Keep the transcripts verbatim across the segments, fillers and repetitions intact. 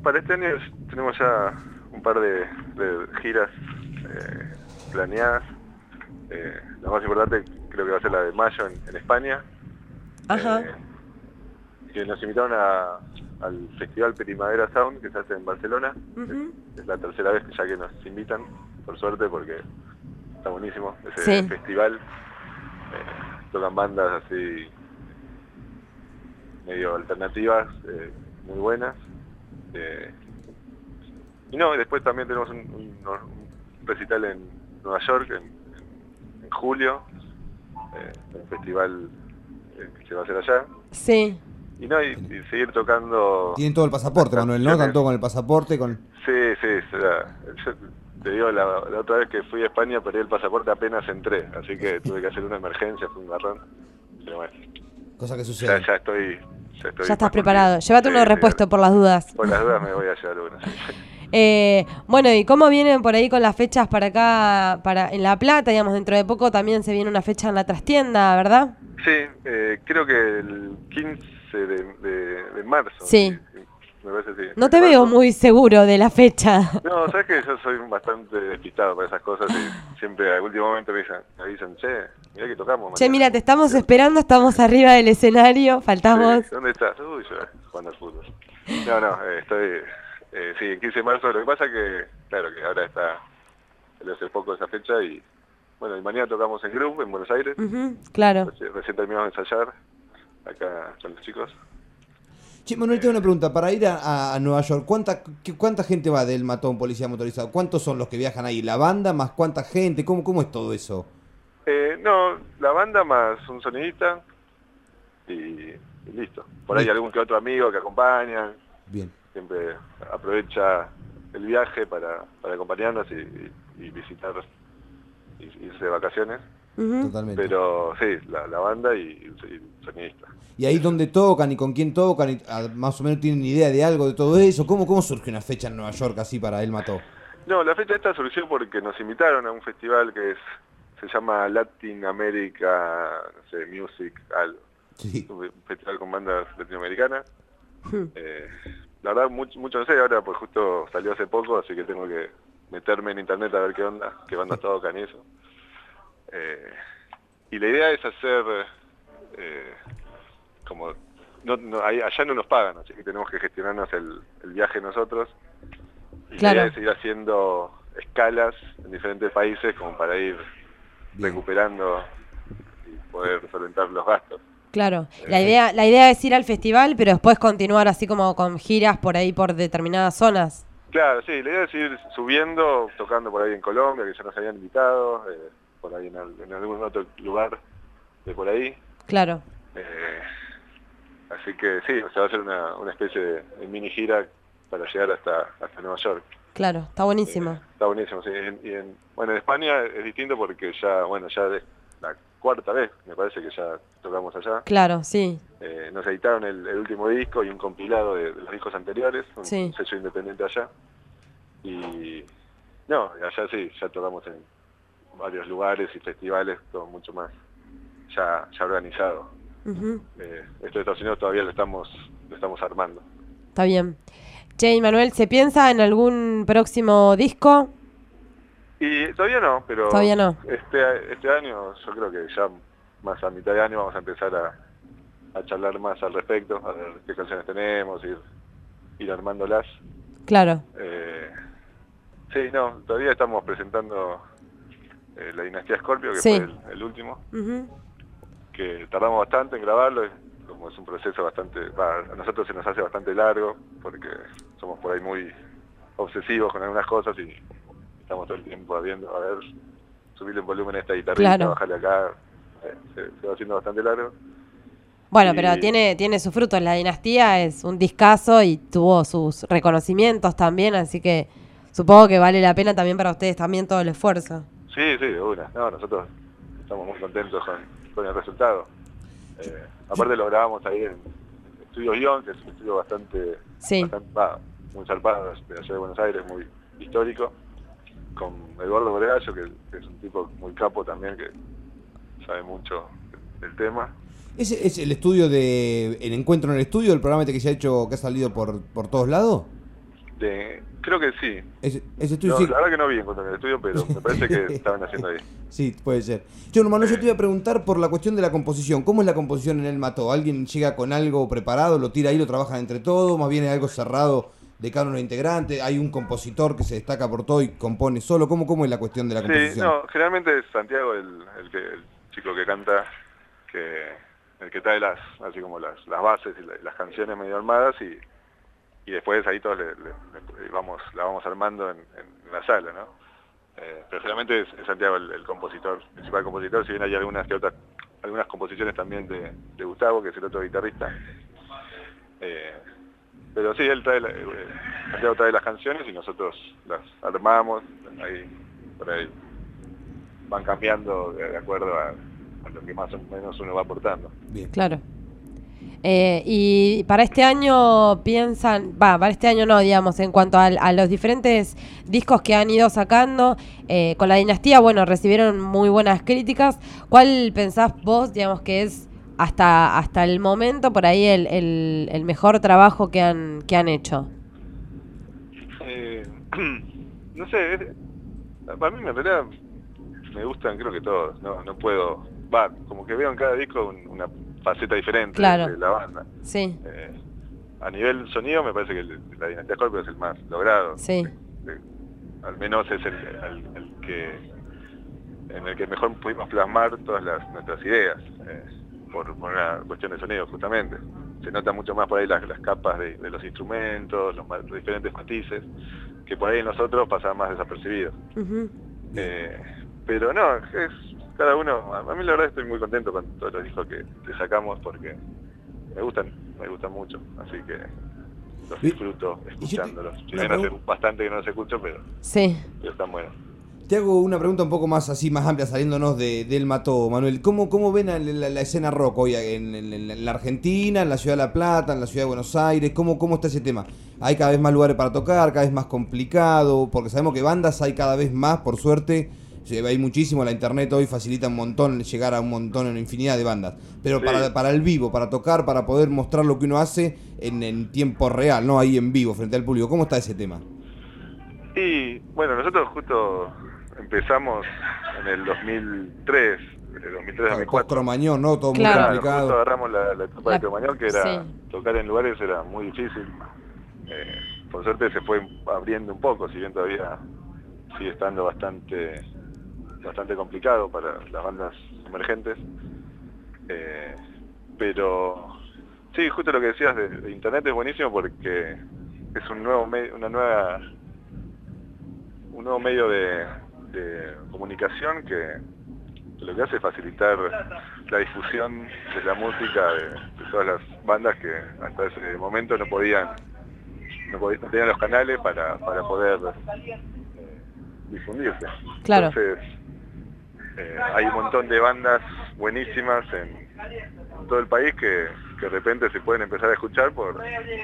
para este año tenemos ya un par de, de giras eh, planeadas. Eh, la más importante creo que va a ser la de mayo en, en España. Ajá. Eh, que nos invitaron a, al Festival Primavera Sound que se hace en Barcelona. Uh-huh. es, es la tercera vez que ya que nos invitan, por suerte, porque está buenísimo ese Sí. festival. Eh, tocan bandas así medio alternativas, eh, muy buenas. Eh, y no, y después también tenemos un, un, un recital en Nueva York en, en, en julio, eh, un festival eh, que se va a hacer allá. Sí. Y no, y, y seguir tocando... Tienen todo el pasaporte, Manuel, ¿no? Están todos con el pasaporte, con... Sí, sí, o sea, yo te digo, la, la otra vez que fui a España perdí el pasaporte apenas entré, así que tuve que hacer una emergencia, fue un garrón. Pero bueno. Cosa que Ya, sucede. ya estoy... Ya, estoy Ya estás preparado. Llévate uno de repuesto por las dudas. Por las dudas me voy a llevar uno. Eh, bueno, ¿y cómo vienen por ahí con las fechas para acá, para en La Plata? Digamos, dentro de poco también se viene una fecha en la trastienda, ¿verdad? Sí, eh, creo que el quince de, de, de marzo. Sí. Me parece, sí. No te veo muy seguro de la fecha. No, sabes que yo soy bastante despistado para esas cosas y siempre al último momento me dicen, me dicen che, mirá que tocamos. Che, mira, te estamos esperando, estamos arriba del escenario, faltamos. Sí, ¿dónde estás? Uy, yo jugando al fútbol. No, no, eh, estoy, eh, sí, el quince de marzo. Lo que pasa que, claro, que ahora está, salió hace poco esa fecha y, bueno, y mañana tocamos en Groove, en Buenos Aires. Uh-huh, claro. Recién, recién terminamos de ensayar acá con los chicos. Che, Manuel, tengo una pregunta. Para ir a, a Nueva York, ¿cuánta qué, cuánta gente va del Matón Policía Motorizado? ¿Cuántos son los que viajan ahí? ¿La banda más cuánta gente? ¿Cómo, cómo es todo eso? Eh, no, la banda más un sonidista y, y listo. Por ahí Bien. algún que otro amigo que acompaña. Bien. Siempre aprovecha el viaje para, para acompañarnos y, y, y visitar, y irse de vacaciones. Uh-huh. Totalmente. Pero sí, la, la banda y, y el sonidista. ¿Y ahí dónde tocan y con quién tocan? Y, a, más o menos tienen idea de algo de todo eso. ¿Cómo, cómo surge una fecha en Nueva York así para El Mató? No, la fecha esta surgió porque nos invitaron a un festival que es se llama Latin America, no sé, Music, algo. Sí. Un festival con bandas latinoamericanas. Hmm. Eh, la verdad, mucho, mucho no sé ahora, pues justo salió hace poco, así que tengo que meterme en internet a ver qué onda, qué bandas tocan y eso. Eh, y la idea es hacer, eh, como, no, no, ahí, allá no nos pagan, así que tenemos que gestionarnos el, el viaje nosotros. Y Claro. la idea es ir haciendo escalas en diferentes países como para ir Bien. recuperando y poder solventar los gastos. Claro, la idea, la idea es ir al festival, pero después continuar así como con giras por ahí por determinadas zonas. Claro, sí, la idea es ir subiendo, tocando por ahí en Colombia, que ya nos habían invitado, eh, por ahí en, al, en algún otro lugar de por ahí. Claro. Eh, así que sí, o sea, va a ser una, una especie de, de mini gira para llegar hasta, hasta Nueva York. Claro, está buenísimo. Eh, está buenísimo, sí. Y en, bueno, en España es distinto porque ya, bueno, ya de la cuarta vez, me parece que ya tocamos allá. Claro, sí. Eh, nos editaron el, el último disco y un compilado de, de los discos anteriores, un, Sí. un sello independiente allá. Y no, allá sí, ya tocamos en varios lugares y festivales, todo mucho más ya, ya organizado. Uh-huh. Eh, esto de Estados Unidos todavía lo estamos, lo estamos armando. Está bien. Che, Manuel, ¿se piensa en algún próximo disco? Y todavía no, pero Todavía no. este, este año yo creo que ya más a mitad de año vamos a empezar a, a charlar más al respecto, a ver qué canciones tenemos, ir, ir armándolas. Claro. Eh, sí, no, todavía estamos presentando eh, La Dinastía Scorpio, que Sí. fue el, el último, Uh-huh. que tardamos bastante en grabarlo, como es un proceso bastante, bah, a nosotros se nos hace bastante largo, porque somos por ahí muy obsesivos con algunas cosas y estamos todo el tiempo viendo, a ver, subirle en volumen a esta guitarrita, Claro. bajarle acá, eh, se, se va haciendo bastante largo. Bueno, Y- pero tiene, tiene sus frutos. La Dinastía es un discazo y tuvo sus reconocimientos también, así que supongo que vale la pena también para ustedes también todo el esfuerzo. Sí, sí, de una. No, nosotros estamos muy contentos con, con el resultado. Eh, aparte lo grabamos ahí en Estudio Guión, que es un estudio bastante, Sí. bastante ah, muy zarpado de la ciudad de Buenos Aires, muy histórico, con Eduardo Bregallo, que, que es un tipo muy capo también, que sabe mucho del tema. ¿Ese es el estudio de... el encuentro en el estudio, el programa este que se ha hecho, que ha salido por, por todos lados? De, creo que sí. Ese, ese estudio No, sí. la verdad que no vi en cuanto al estudio, pero me parece que estaban haciendo ahí. Sí, puede ser. Yo, hermano, yo te iba a preguntar por la cuestión de la composición. ¿Cómo es la composición en El Mató? ¿Alguien llega con algo preparado, lo tira ahí, lo trabajan entre todos? ¿Más bien es algo cerrado de cada uno de los integrantes? ¿Hay un compositor que se destaca por todo y compone solo? ¿Cómo, cómo es la cuestión de la Sí, composición? no, generalmente es Santiago el, el, que, el chico que canta, que el que trae las, así como las, las bases y la, las canciones medio armadas y, y después ahí todos le, le, le vamos, la vamos armando en, en la sala, ¿no? Eh, pero generalmente es, es Santiago el, el compositor, el principal compositor, si bien hay algunas que otras, algunas composiciones también de, de Gustavo, que es el otro guitarrista. Eh, pero sí, él trae, la, eh, Santiago trae las canciones y nosotros las armamos, ahí, por ahí van cambiando de, de acuerdo a, a lo que más o menos uno va aportando. Bien. Claro. Eh, y para este año piensan, va, para este año no, digamos, en cuanto a, a los diferentes discos que han ido sacando, eh, con la dinastía, bueno, recibieron muy buenas críticas. ¿Cuál pensás vos, digamos, que es hasta hasta el momento por ahí el, el, el mejor trabajo que han que han hecho? Eh, no sé, es, para mí en realidad me gustan creo que todos, no, no puedo, va, como que veo en cada disco un, una faceta diferente Claro. de la banda. Sí, Eh, a nivel sonido me parece que el, la Dinastía Scorpio es el más logrado. sí, Eh, al menos es el, el, el que en el que mejor pudimos plasmar todas las, nuestras ideas, eh, por, por una cuestión de sonido justamente. Se nota mucho más por ahí las, las capas de, de los instrumentos, los, los diferentes matices, que por ahí en nosotros pasaban más desapercibidos. ujú, Eh, pero no, es cada uno, a mí la verdad estoy muy contento con todos los discos que, que sacamos porque me gustan, me gustan mucho, así que los Y- disfruto y yo te- escuchándolos. Si una bien hace pregun- bastante que no los escucho, pero, sí. pero están buenos. Te hago una pregunta un poco más así, más amplia, saliéndonos de, del Mató, Manuel. ¿Cómo, cómo ven la, la- la escena rock hoy en, en- en la Argentina, en la Ciudad de La Plata, en la Ciudad de Buenos Aires? ¿Cómo, cómo está ese tema? ¿Hay cada vez más lugares para tocar, cada vez más complicado? Porque sabemos que bandas hay cada vez más, por suerte. Se- Hay muchísimo, la internet hoy facilita un montón llegar a un montón, en infinidad de bandas. Pero Sí. para, para el vivo, para tocar, para poder mostrar lo que uno hace en, en tiempo real, ¿no? Ahí en vivo, frente al público. ¿Cómo está ese tema? Y bueno, nosotros justo empezamos en el dos mil tres, el dos mil tres dos mil Con cuatro. Cromañón, ¿no? Todo Claro. muy Claro, justo complicado. agarramos la, la etapa La- de Cromañón, que era sí. tocar en lugares era muy difícil. Eh, por suerte se fue abriendo un poco, si bien todavía sigue estando bastante bastante complicado para las bandas emergentes. Eh, pero sí, justo lo que decías de, de internet es buenísimo porque es un nuevo me- una nueva un nuevo medio de, de comunicación que, que lo que hace es facilitar la difusión de la música de, de todas las bandas que hasta ese momento no podían no, podían, no tenían los canales para, para poder eh, difundirse. Claro. Entonces eh, hay un montón de bandas buenísimas en, en todo el país que, que de repente se pueden empezar a escuchar por,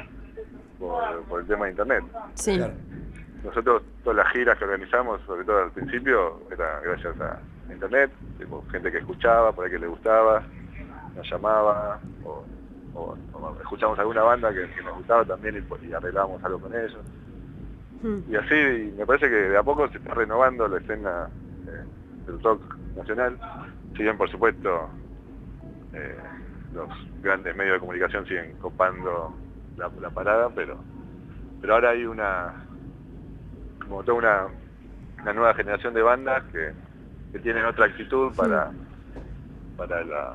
por, por el tema de internet. Sí. Claro. Nosotros, todas las giras que organizamos, sobre todo al principio, era gracias a internet, tipo, gente que escuchaba, por ahí que le gustaba, nos llamaba, o, o, o escuchamos alguna banda que, que nos gustaba también y, y arreglábamos algo con ellos. Mm. Y así, y me parece que de a poco se está renovando la escena eh, del rock nacional, si bien por supuesto eh, los grandes medios de comunicación siguen copando la, la parada, pero pero ahora hay una como toda una, una nueva generación de bandas que, que tienen otra actitud para para la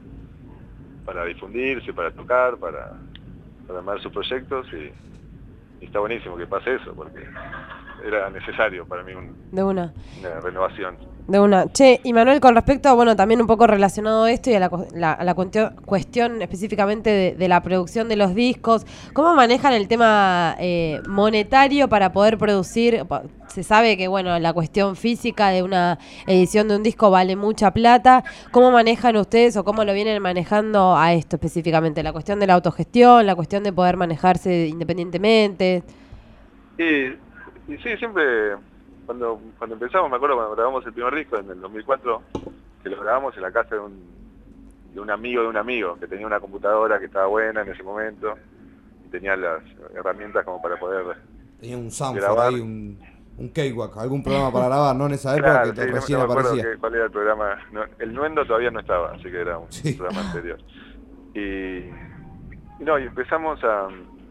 para difundirse, para tocar, para, para armar sus proyectos y, y está buenísimo que pase eso porque era necesario para mí un, De una. una renovación. De una. Che, y Manuel, con respecto a, bueno, también un poco relacionado a esto y a la, cu- la- a la cuentio- cuestión específicamente de, de la producción de los discos, ¿cómo manejan el tema eh, monetario para poder producir? Po- Se sabe que, bueno, la cuestión física de una edición de un disco vale mucha plata. ¿Cómo manejan ustedes o cómo lo vienen manejando a esto específicamente? La cuestión de la autogestión, la cuestión de poder manejarse independientemente. Y, y sí, siempre, cuando cuando empezamos, me acuerdo cuando grabamos el primer disco en el dos mil cuatro, que lo grabamos en la casa de un, de un amigo de un amigo, que tenía una computadora que estaba buena en ese momento, y tenía las herramientas como para poder Tenía un soundboard grabar. ahí, un, un cakewalk, algún programa para grabar, ¿no? En esa época Claro, que sí, no- recién no, me acuerdo aparecía. que- cuál era el programa. No, el Nuendo todavía no estaba, así que era un Sí. programa anterior. Y, y no, y empezamos a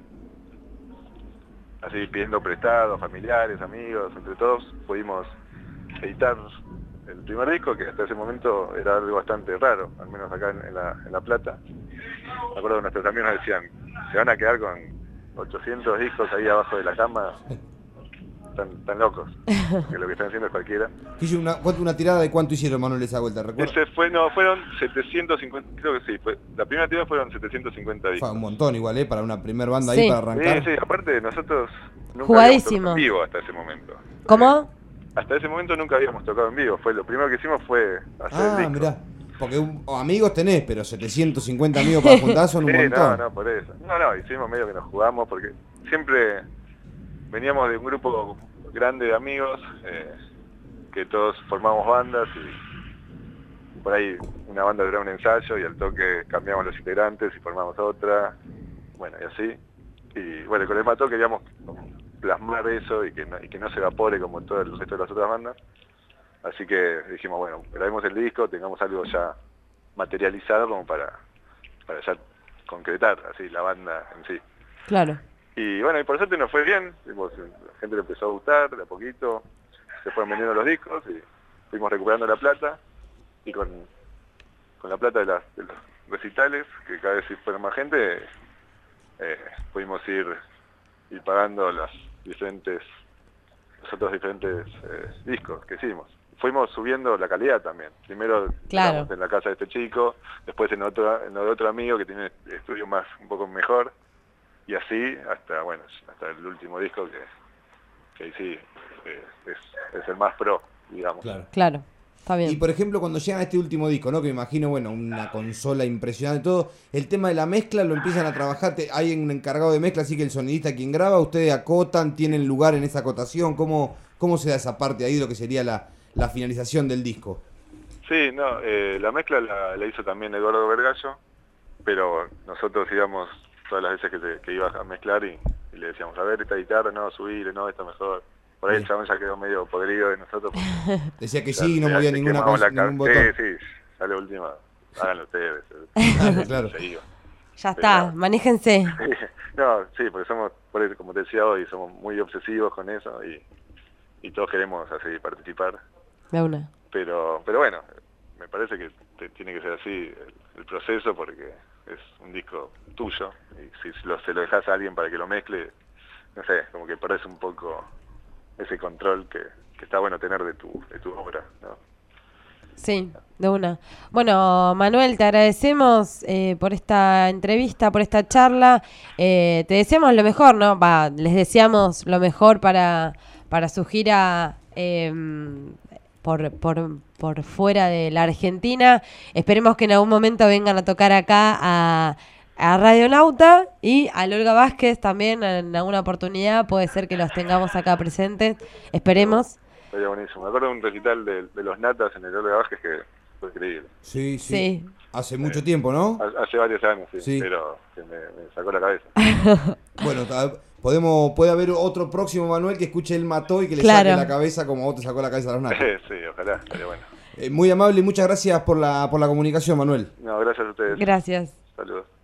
así pidiendo prestado, familiares, amigos, entre todos pudimos editar el primer disco, que hasta ese momento era algo bastante raro, al menos acá en, en la, en La Plata. Me acuerdo que nuestros amigos nos decían, se van a quedar con ochocientos discos ahí abajo de la cama, tan, tan locos, que lo que están haciendo es cualquiera. Hice una, ¿cuánto- una tirada de cuánto hicieron, Manuel, esa vuelta? ¿Recuerdas? Ese fue, no, fueron setecientos cincuenta, creo que sí, fue, la primera tirada fueron setecientos cincuenta discos. Fue un montón igual, ¿eh? Para una primer banda Sí. ahí, para Sí, arrancar. sí, aparte nosotros nunca Jugadísimo. habíamos tocado en vivo hasta ese momento. ¿Cómo? Hasta ese momento nunca habíamos tocado en vivo, fue lo primero que hicimos fue hacer el Ah, disco. mirá. Porque un- o amigos tenés, pero setecientos cincuenta amigos para juntar son un Sí, montón. no, no, por eso. No, no, hicimos medio que nos jugamos porque siempre veníamos de un grupo grande de amigos, eh, que todos formamos bandas y por ahí una banda era un ensayo y al toque cambiamos los integrantes y formamos otra, bueno, y así. Y bueno, con el Mató queríamos plasmar eso y que no, y que no se evapore como en todo el resto de las otras bandas. Así que dijimos, bueno, grabemos el disco, tengamos algo ya materializado como para, para ya concretar así la banda en sí. Claro. Y bueno, y por suerte nos fue bien, dimos- la gente le empezó a gustar de a poquito, se fueron vendiendo los discos y fuimos recuperando la plata y con, con la plata de, las, de los recitales, que cada vez fueron más gente, eh, pudimos ir, ir pagando las diferentes, los otros diferentes eh, discos que hicimos. Fuimos subiendo la calidad también. Primero Claro. grabamos en la casa de este chico, después en otro, en lo de otro amigo que tiene estudio más, un poco mejor, y así hasta, bueno, hasta el último disco que, que ahí sí eh, es, es el más pro, digamos. Claro. Claro. Está bien. Y por ejemplo, cuando llegan a este último disco, ¿no? Que me imagino, bueno, una consola impresionante y todo, el tema de la mezcla lo empiezan a trabajar, te- hay un encargado de mezcla, así que el sonidista quien graba, ustedes acotan, tienen lugar en esa acotación, ¿cómo, cómo se da esa parte ahí de lo que sería la, la finalización del disco? Sí, no, eh, la mezcla la, la hizo también Eduardo Vergallo, pero nosotros íbamos todas las veces que, te- que iba a mezclar y, y le decíamos, a ver, esta guitarra, no, subile, no, esta mejor. Por ahí el Sí. chabón ya quedó medio podrido de nosotros. porque Decía que ya- sí, no ya movía le ninguna quemamos cosa, la ningún cabeza. botón. Sí, sí, ya la última, háganlo ustedes. Claro, claro. Se iba. Ya está, Pero- manéjense. No, sí, porque somos, por eso, como te decía hoy, somos muy obsesivos con eso y, y todos queremos así participar. De una. Pero pero bueno, me parece que te- tiene que ser así el, el proceso porque es un disco tuyo y si lo, se lo dejas a alguien para que lo mezcle, no sé, como que perdés un poco ese control que, que está bueno tener de tu, de tu obra, ¿no? Sí, de una. Bueno, Manuel, te agradecemos eh, por esta entrevista, por esta charla. Eh, te deseamos lo mejor, ¿no? Va, les deseamos lo mejor para, para su gira eh, por, por, por fuera de la Argentina. Esperemos que en algún momento vengan a tocar acá a, a Radionauta y a Olga Vázquez también en alguna oportunidad. Puede ser que los tengamos acá presentes. Esperemos. Sería buenísimo. Me acuerdo de un recital de, de los Natas en el Olga Vázquez que fue increíble. Sí, sí. Sí. Hace mucho tiempo, ¿no? Ha- Hace varios años, sí, Sí. pero que me, me sacó la cabeza. Bueno, ta- podemos, puede haber otro próximo Manuel que escuche el Mató y que le Claro. saque la cabeza como vos te sacó la cabeza a los natos. Sí, ojalá, pero bueno. Eh, muy amable y muchas gracias por la, por la comunicación, Manuel. No, gracias a ustedes. Gracias. Saludos.